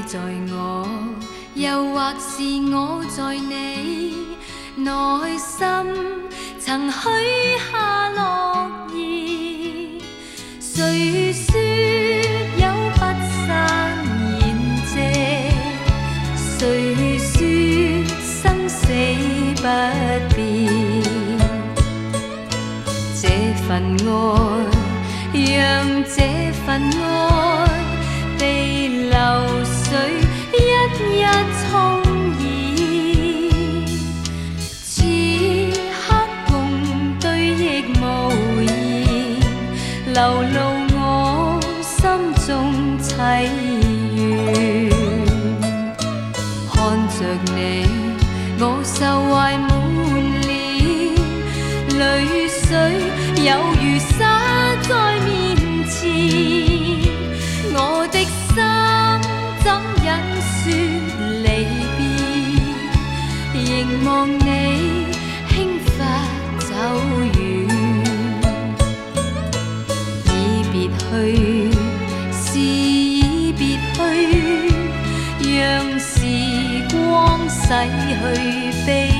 在我，又或是我在你內心，曾許下諾言。誰說有不散筵席？誰說生死不變？這份愛，讓這份愛被流水一一沖染。此刻共對亦無言，流露我心中凄怨。看着你，我受懷滿臉，淚水有如灑在面前。我的心怎忍說離別，凝望你輕忽走遠。已別去，是已別去，讓時光洗去悲